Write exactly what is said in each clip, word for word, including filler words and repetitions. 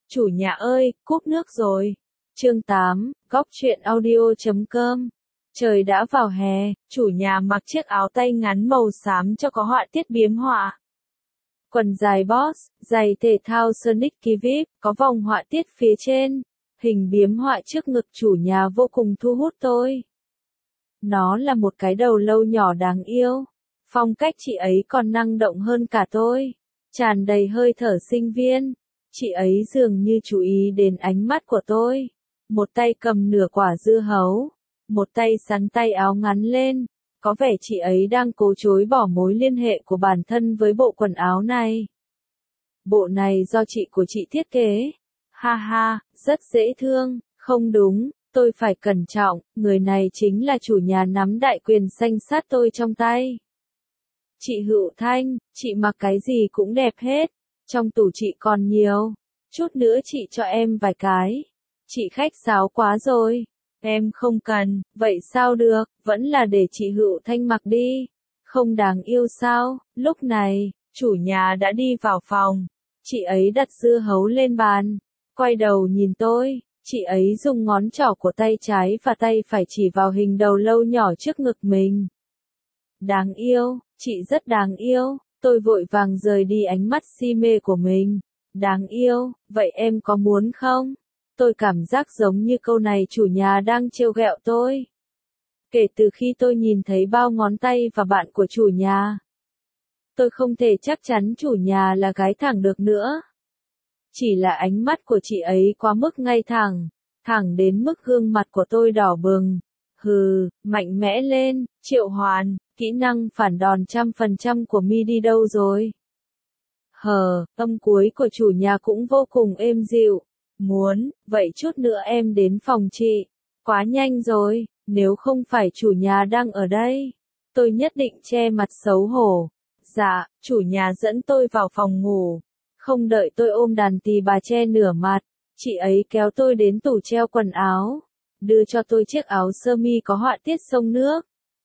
Chủ nhà ơi, cúp nước rồi. Chương tám, góc truyện audio chấm com. Trời đã vào hè, chủ nhà mặc chiếc áo tay ngắn màu xám cho có họa tiết biếm họa. Quần dài Boss, giày thể thao Sneaky vê i pê, có vòng họa tiết phía trên. Hình biếm họa trước ngực chủ nhà vô cùng thu hút tôi. Nó là một cái đầu lâu nhỏ đáng yêu. Phong cách chị ấy còn năng động hơn cả tôi. Tràn đầy hơi thở sinh viên. Chị ấy dường như chú ý đến ánh mắt của tôi. Một tay cầm nửa quả dưa hấu. Một tay sắn tay áo ngắn lên. Có vẻ chị ấy đang cố chối bỏ mối liên hệ của bản thân với bộ quần áo này. Bộ này do chị của chị thiết kế. Ha ha, rất dễ thương. Không đúng, tôi phải cẩn trọng. Người này chính là chủ nhà nắm đại quyền xanh sát tôi trong tay. Chị Hữu Thanh, chị mặc cái gì cũng đẹp hết. Trong tủ chị còn nhiều. Chút nữa chị cho em vài cái. Chị khách sáo quá rồi. Em không cần, vậy sao được, vẫn là để chị Hữu Thanh mặc đi. Không đáng yêu sao? Lúc này, chủ nhà đã đi vào phòng. Chị ấy đặt dưa hấu lên bàn. Quay đầu nhìn tôi, chị ấy dùng ngón trỏ của tay trái và tay phải chỉ vào hình đầu lâu nhỏ trước ngực mình. Đáng yêu, chị rất đáng yêu. Tôi vội vàng rời đi ánh mắt si mê của mình. Đáng yêu, vậy em có muốn không? Tôi cảm giác giống như câu này chủ nhà đang trêu ghẹo tôi. Kể từ khi tôi nhìn thấy bao ngón tay và bạn của chủ nhà, tôi không thể chắc chắn chủ nhà là gái thẳng được nữa. Chỉ là ánh mắt của chị ấy quá mức ngay thẳng, thẳng đến mức gương mặt của tôi đỏ bừng. Hừ, mạnh mẽ lên, Triệu Hoàn, kỹ năng phản đòn trăm phần trăm của mi đi đâu rồi? Hờ, âm cuối của chủ nhà cũng vô cùng êm dịu. Muốn, vậy chút nữa em đến phòng chị. Quá nhanh rồi, nếu không phải chủ nhà đang ở đây, tôi nhất định che mặt xấu hổ. Dạ, chủ nhà dẫn tôi vào phòng ngủ. Không đợi tôi ôm đàn tỳ bà che nửa mặt, chị ấy kéo tôi đến tủ treo quần áo, đưa cho tôi chiếc áo sơ mi có họa tiết sông nước.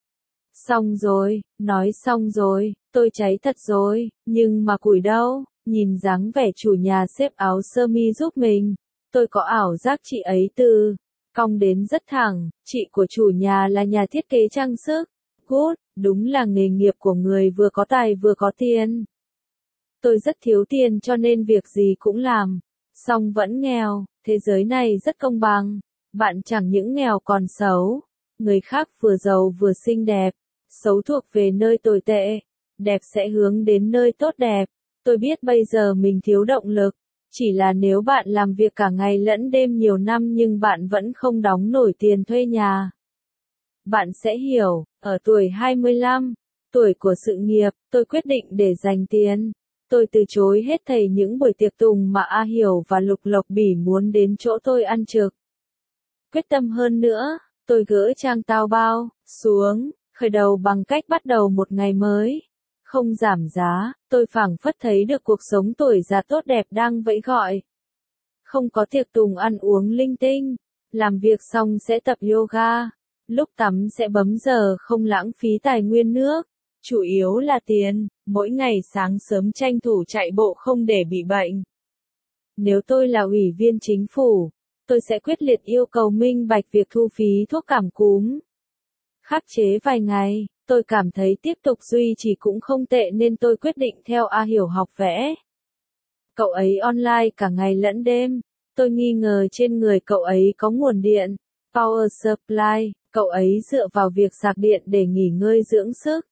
Xong rồi, nói xong rồi, tôi cháy thật rồi, nhưng mà củi đâu, nhìn dáng vẻ chủ nhà xếp áo sơ mi giúp mình, tôi có ảo giác chị ấy từ cong đến rất thẳng. Chị của chủ nhà là nhà thiết kế trang sức. Good, đúng là nghề nghiệp của người vừa có tài vừa có tiền. Tôi rất thiếu tiền cho nên việc gì cũng làm, song vẫn nghèo. Thế giới này rất công bằng, bạn chẳng những nghèo còn xấu. Người khác vừa giàu vừa xinh đẹp, xấu thuộc về nơi tồi tệ, đẹp sẽ hướng đến nơi tốt đẹp. Tôi biết bây giờ mình thiếu động lực, chỉ là nếu bạn làm việc cả ngày lẫn đêm nhiều năm nhưng bạn vẫn không đóng nổi tiền thuê nhà. Bạn sẽ hiểu, ở tuổi hai mươi lăm, tuổi của sự nghiệp, tôi quyết định để dành tiền. Tôi từ chối hết thảy những buổi tiệc tùng mà A Hiểu và Lục Lộc Bỉ muốn đến chỗ tôi ăn trực. Quyết tâm hơn nữa, tôi gỡ trang tao bao xuống, khởi đầu bằng cách bắt đầu một ngày mới. Không giảm giá, tôi phảng phất thấy được cuộc sống tuổi già tốt đẹp đang vẫy gọi. Không có tiệc tùng ăn uống linh tinh, làm việc xong sẽ tập yoga, lúc tắm sẽ bấm giờ không lãng phí tài nguyên nước. Chủ yếu là tiền, mỗi ngày sáng sớm tranh thủ chạy bộ không để bị bệnh. Nếu tôi là ủy viên chính phủ, tôi sẽ quyết liệt yêu cầu minh bạch việc thu phí thuốc cảm cúm. Khắc chế vài ngày, tôi cảm thấy tiếp tục duy trì cũng không tệ nên tôi quyết định theo A Hiểu học vẽ. Cậu ấy online cả ngày lẫn đêm, tôi nghi ngờ trên người cậu ấy có nguồn điện, power supply, cậu ấy dựa vào việc sạc điện để nghỉ ngơi dưỡng sức.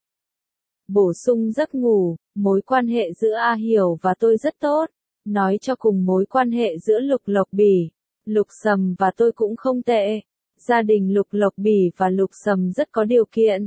Bổ sung giấc ngủ, mối quan hệ giữa A Hiểu và tôi rất tốt, nói cho cùng mối quan hệ giữa Lục Lộc Bỉ, Lục Sầm và tôi cũng không tệ. Gia đình Lục Lộc Bỉ và Lục Sầm rất có điều kiện.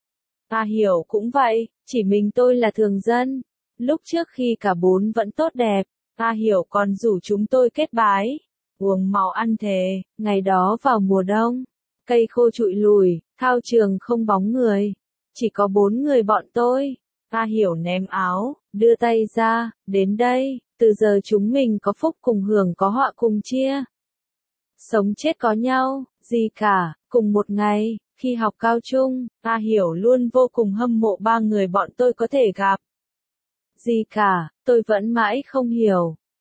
A Hiểu cũng vậy, chỉ mình tôi là thường dân. Lúc trước khi cả bốn vẫn tốt đẹp, A Hiểu còn rủ chúng tôi kết bái, uống máu ăn thề. Ngày đó vào mùa đông, cây khô trụi lùi, thao trường không bóng người, chỉ có bốn người bọn tôi. A Hiểu ném áo, đưa tay ra, đến đây, từ giờ chúng mình có phúc cùng hưởng có họa cùng chia. Sống chết có nhau, gì cả. Cùng một ngày, khi học cao trung, A Hiểu luôn vô cùng hâm mộ ba người bọn tôi có thể gặp. Gì cả, tôi vẫn mãi không hiểu.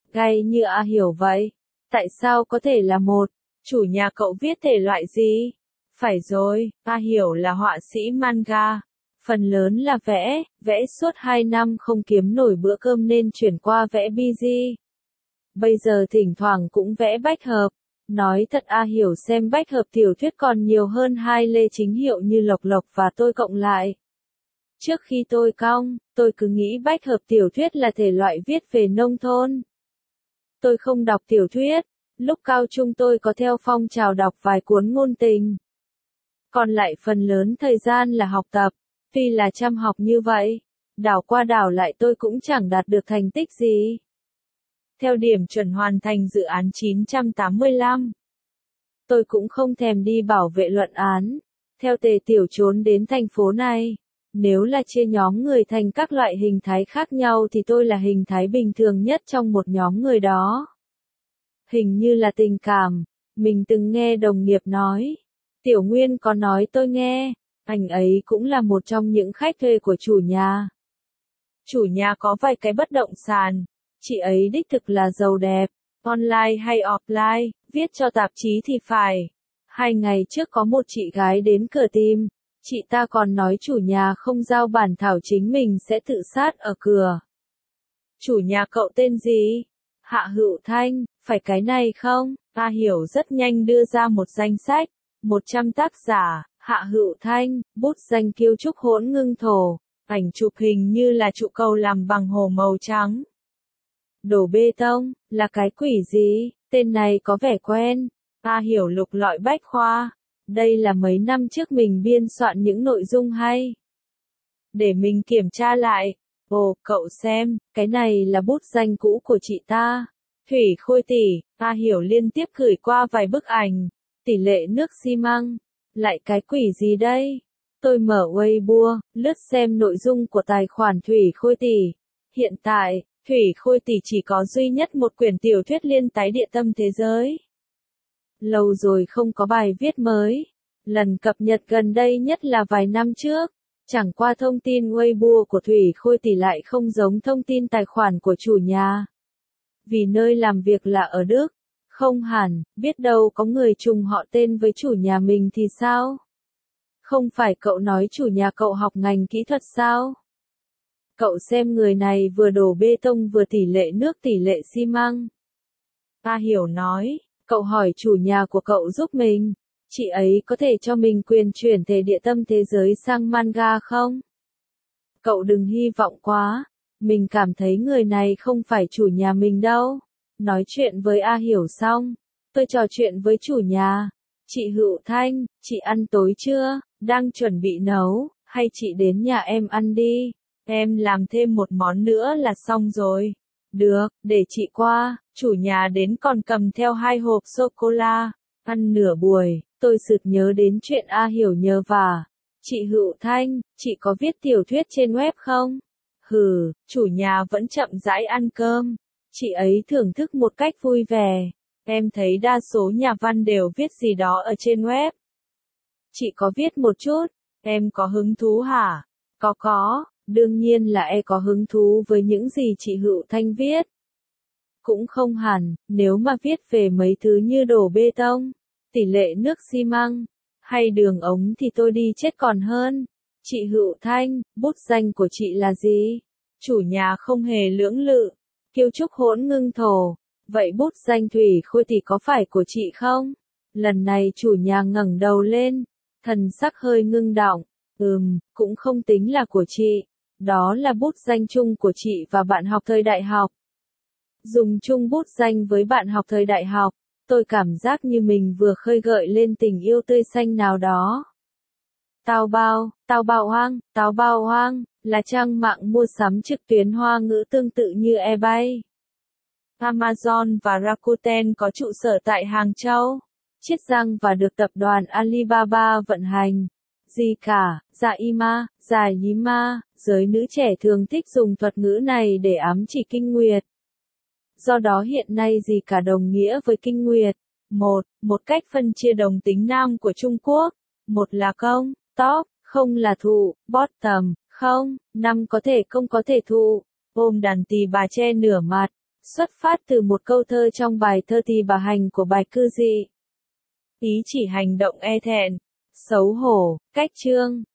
Gay như A Hiểu vậy. Tại sao có thể là một? Chủ nhà cậu viết thể loại gì? Phải rồi, A Hiểu là họa sĩ manga. Phần lớn là vẽ, vẽ suốt hai năm không kiếm nổi bữa cơm nên chuyển qua vẽ bê giê. Bây giờ thỉnh thoảng cũng vẽ bách hợp. Nói thật A Hiểu xem bách hợp tiểu thuyết còn nhiều hơn hai Lê Chính Hiệu như Lộc Lộc và tôi cộng lại. Trước khi tôi cong, tôi cứ nghĩ bách hợp tiểu thuyết là thể loại viết về nông thôn. Tôi không đọc tiểu thuyết, lúc cao trung tôi có theo phong trào đọc vài cuốn ngôn tình. Còn lại phần lớn thời gian là học tập, tuy là chăm học như vậy, đảo qua đảo lại tôi cũng chẳng đạt được thành tích gì. Theo điểm chuẩn hoàn thành dự án chín trăm tám mươi lăm, tôi cũng không thèm đi bảo vệ luận án. Theo Tề Tiểu trốn đến thành phố này, nếu là chia nhóm người thành các loại hình thái khác nhau thì tôi là hình thái bình thường nhất trong một nhóm người đó. Hình như là tình cảm, mình từng nghe đồng nghiệp nói. Tiểu Nguyên có nói tôi nghe, anh ấy cũng là một trong những khách thuê của chủ nhà. Chủ nhà có vài cái bất động sản, chị ấy đích thực là giàu đẹp, online hay offline, viết cho tạp chí thì phải. Hai ngày trước có một chị gái đến cửa tìm, chị ta còn nói chủ nhà không giao bản thảo chính mình sẽ tự sát ở cửa. Chủ nhà cậu tên gì? Hạ Hữu Thanh, phải cái này không? A Hiểu rất nhanh đưa ra một danh sách, một trăm tác giả, Hạ Hữu Thanh, bút danh Kiêu Trúc Hỗn Ngưng Thổ, ảnh chụp hình như là trụ cầu làm bằng hồ màu trắng. Đổ bê tông, là cái quỷ gì? Tên này có vẻ quen. A Hiểu lục lọi bách khoa. Đây là mấy năm trước mình biên soạn những nội dung hay. Để mình kiểm tra lại. Ồ, cậu xem, cái này là bút danh cũ của chị ta. Thủy Khôi tỷ, A Hiểu liên tiếp gửi qua vài bức ảnh. Tỷ lệ nước xi măng. Lại cái quỷ gì đây? Tôi mở Weibo, lướt xem nội dung của tài khoản Thủy Khôi tỷ. Hiện tại, Thủy Khôi tỷ chỉ có duy nhất một quyển tiểu thuyết liên tái địa tâm thế giới. Lâu rồi không có bài viết mới. Lần cập nhật gần đây nhất là vài năm trước. Chẳng qua thông tin Weibo của Thủy Khôi tỷ lại không giống thông tin tài khoản của chủ nhà. Vì nơi làm việc là ở Đức. Không hẳn, biết đâu có người trùng họ tên với chủ nhà mình thì sao? Không phải cậu nói chủ nhà cậu học ngành kỹ thuật sao? Cậu xem người này vừa đổ bê tông vừa tỷ lệ nước tỷ lệ xi măng. A Hiểu nói, cậu hỏi chủ nhà của cậu giúp mình. Chị ấy có thể cho mình quyền chuyển thể địa tâm thế giới sang manga không? Cậu đừng hy vọng quá. Mình cảm thấy người này không phải chủ nhà mình đâu. Nói chuyện với A Hiểu xong, tôi trò chuyện với chủ nhà. Chị Hữu Thanh, chị ăn tối chưa? Đang chuẩn bị nấu, hay chị đến nhà em ăn đi? Em làm thêm một món nữa là xong rồi. Được, để chị qua. Chủ nhà đến còn cầm theo hai hộp sô-cô-la. Ăn nửa buổi, tôi sực nhớ đến chuyện A Hiểu nhờ vả. Chị Hữu Thanh, chị có viết tiểu thuyết trên web không? Hừ, chủ nhà vẫn chậm rãi ăn cơm. Chị ấy thưởng thức một cách vui vẻ. Em thấy đa số nhà văn đều viết gì đó ở trên web. Chị có viết một chút. Em có hứng thú hả? Có có, đương nhiên là em có hứng thú với những gì chị Hữu Thanh viết. Cũng không hẳn, nếu mà viết về mấy thứ như đổ bê tông, tỷ lệ nước xi măng, hay đường ống thì tôi đi chết còn hơn. Chị Hữu Thanh, bút danh của chị là gì? Chủ nhà không hề lưỡng lự. Kiêu Trúc Hỗn Ngưng Thổ. Vậy bút danh Thủy Khôi thì có phải của chị không? Lần này chủ nhà ngẩng đầu lên, thần sắc hơi ngưng đọng. Ừm, cũng không tính là của chị. Đó là bút danh chung của chị và bạn học thời đại học. Dùng chung bút danh với bạn học thời đại học, tôi cảm giác như mình vừa khơi gợi lên tình yêu tươi xanh nào đó. Tao bao, tao bao hoang, tao bao hoang, là trang mạng mua sắm trực tuyến hoa ngữ tương tự như eBay. Amazon và Rakuten có trụ sở tại Hàng Châu, Chiết Giang và được tập đoàn Alibaba vận hành. Gì cả, dạ ima, dạ yima, giới nữ trẻ thường thích dùng thuật ngữ này để ám chỉ kinh nguyệt. Do đó hiện nay gì cả đồng nghĩa với kinh nguyệt. Một, một cách phân chia đồng tính nam của Trung Quốc. Một là công, top, không là thụ, bottom, không, năm có thể không có thể thụ. Ôm đàn tỳ bà che nửa mặt. Xuất phát từ một câu thơ trong bài thơ Tỳ bà hành của Bạch Cư Dị. Ý chỉ hành động e thẹn, xấu hổ, cách chương.